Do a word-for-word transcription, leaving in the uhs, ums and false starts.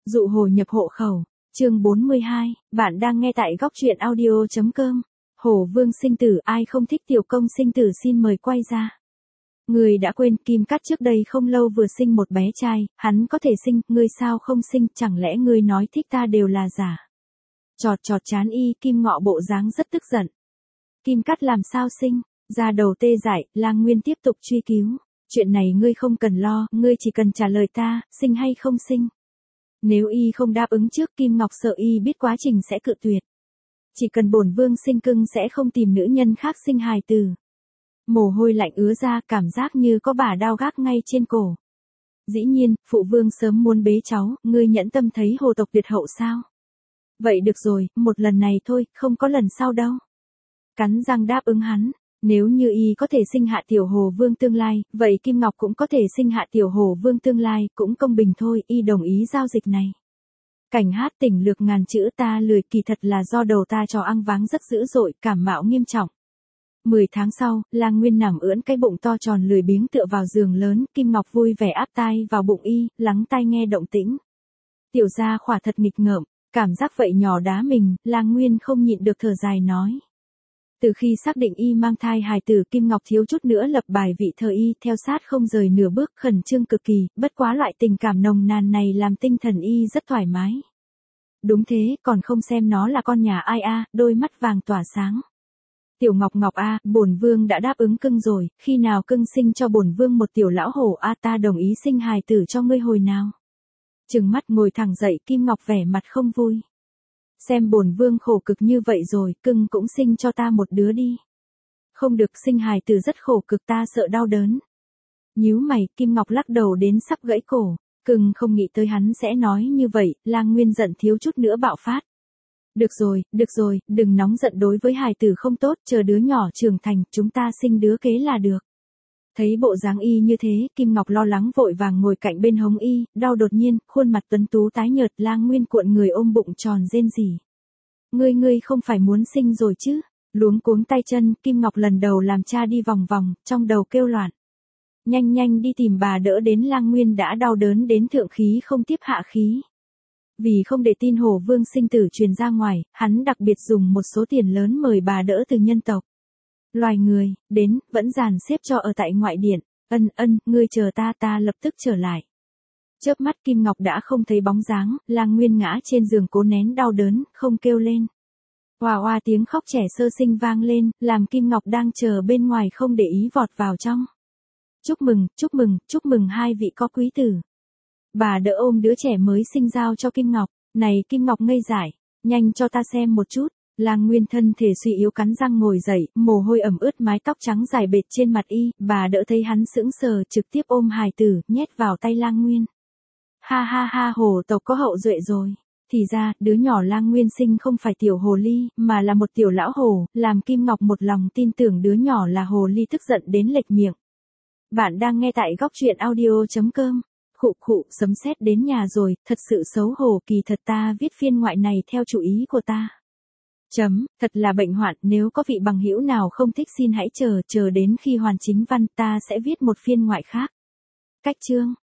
Dụ hồ nhập hộ khẩu, chương bốn mươi hai, bạn đang nghe tại góc truyện audio.com. Hồ Vương sinh tử, ai không thích tiểu công sinh tử xin mời quay ra. Người đã quên Kim Cát trước đây không lâu vừa sinh một bé trai, hắn có thể sinh, ngươi sao không sinh, chẳng lẽ ngươi nói thích ta đều là giả. Chọt chọt chán y, Kim Ngọ bộ dáng rất tức giận. Kim Cát làm sao sinh, ra đầu tê dại, Lang Nguyên tiếp tục truy cứu. Chuyện này ngươi không cần lo, ngươi chỉ cần trả lời ta, sinh hay không sinh. Nếu y không đáp ứng trước, Kim Ngọc sợ y biết quá trình sẽ cự tuyệt. Chỉ cần bổn vương sinh cưng sẽ không tìm nữ nhân khác sinh hài tử. Mồ hôi lạnh ứa ra, cảm giác như có bả đao gác ngay trên cổ. Dĩ nhiên, phụ vương sớm muốn bế cháu, ngươi nhẫn tâm thấy hồ tộc tuyệt hậu sao? Vậy được rồi, một lần này thôi, không có lần sau đâu. Cắn răng đáp ứng hắn. Nếu như y có thể sinh hạ tiểu hồ vương tương lai, vậy Kim Ngọc cũng có thể sinh hạ tiểu hồ vương tương lai, cũng công bình thôi, y đồng ý giao dịch này. Cảnh hát tỉnh lược ngàn chữ ta lười, kỳ thật là do đầu ta cho ăn váng rất dữ dội, cảm mạo nghiêm trọng. Mười tháng sau, Lang Nguyên nằm ưỡn cái bụng to tròn lười biếng tựa vào giường lớn, Kim Ngọc vui vẻ áp tai vào bụng y, lắng tai nghe động tĩnh. Tiểu gia khỏa thật nghịch ngợm, cảm giác vậy nhỏ đá mình, Lang Nguyên không nhịn được thở dài nói. Từ khi xác định y mang thai hài tử, Kim Ngọc thiếu chút nữa lập bài vị thờ y, theo sát không rời nửa bước, khẩn trương cực kỳ, bất quá loại tình cảm nồng nàn này làm tinh thần y rất thoải mái. Đúng thế, còn không xem nó là con nhà ai a, đôi mắt vàng tỏa sáng. Tiểu Ngọc Ngọc a, bổn vương đã đáp ứng cưng rồi, khi nào cưng sinh cho bổn vương một tiểu lão hổ a, ta đồng ý sinh hài tử cho ngươi hồi nào. Trừng mắt ngồi thẳng dậy, Kim Ngọc vẻ mặt không vui. Xem bổn vương khổ cực như vậy rồi, cưng cũng sinh cho ta một đứa đi. Không được, sinh hài tử rất khổ cực, ta sợ đau đớn. Nhíu mày, Kim Ngọc lắc đầu đến sắp gãy cổ, cưng không nghĩ tới hắn sẽ nói như vậy, Lang Nguyên giận thiếu chút nữa bạo phát. Được rồi, được rồi, đừng nóng giận, đối với hài tử không tốt, chờ đứa nhỏ trưởng thành, chúng ta sinh đứa kế là được. Thấy bộ dáng y như thế, Kim Ngọc lo lắng vội vàng ngồi cạnh bên hông y, đau đột nhiên, khuôn mặt tuấn tú tái nhợt, Lang Nguyên cuộn người ôm bụng tròn rên rỉ. Ngươi ngươi không phải muốn sinh rồi chứ? Luống cuống tay chân, Kim Ngọc lần đầu làm cha đi vòng vòng, trong đầu kêu loạn. Nhanh nhanh đi tìm bà đỡ đến, Lang Nguyên đã đau đớn đến thượng khí không tiếp hạ khí. Vì không để tin Hồ Vương sinh tử truyền ra ngoài, hắn đặc biệt dùng một số tiền lớn mời bà đỡ từ nhân tộc. Loài người, đến, vẫn dàn xếp cho ở tại ngoại điện, ân ân, ngươi chờ ta, ta lập tức trở lại. Chớp mắt Kim Ngọc đã không thấy bóng dáng, Lang Nguyên ngã trên giường cố nén đau đớn, không kêu lên. Oà oà tiếng khóc trẻ sơ sinh vang lên, làm Kim Ngọc đang chờ bên ngoài không để ý vọt vào trong. Chúc mừng, chúc mừng, chúc mừng hai vị có quý tử. Bà đỡ ôm đứa trẻ mới sinh giao cho Kim Ngọc, này Kim Ngọc ngây dại, nhanh cho ta xem một chút. Lang Nguyên thân thể suy yếu cắn răng ngồi dậy, mồ hôi ẩm ướt mái tóc trắng dài bệt trên mặt y, bà đỡ thấy hắn sững sờ trực tiếp ôm hài tử, nhét vào tay Lang Nguyên. Ha ha ha, hồ tộc có hậu duệ rồi. Thì ra, đứa nhỏ Lang Nguyên sinh không phải tiểu hồ ly, mà là một tiểu lão hồ, làm Kim Ngọc một lòng tin tưởng đứa nhỏ là hồ ly, tức giận đến lệch miệng. Bạn đang nghe tại góc truyện audio.com. Khụ khụ, sấm sét đến nhà rồi, thật sự xấu hổ, kỳ thật ta viết phiên ngoại này theo chủ ý của ta. Chấm, thật là bệnh hoạn, nếu có vị bằng hữu nào không thích xin hãy chờ, chờ đến khi hoàn chính văn ta sẽ viết một phiên ngoại khác. Cách chương.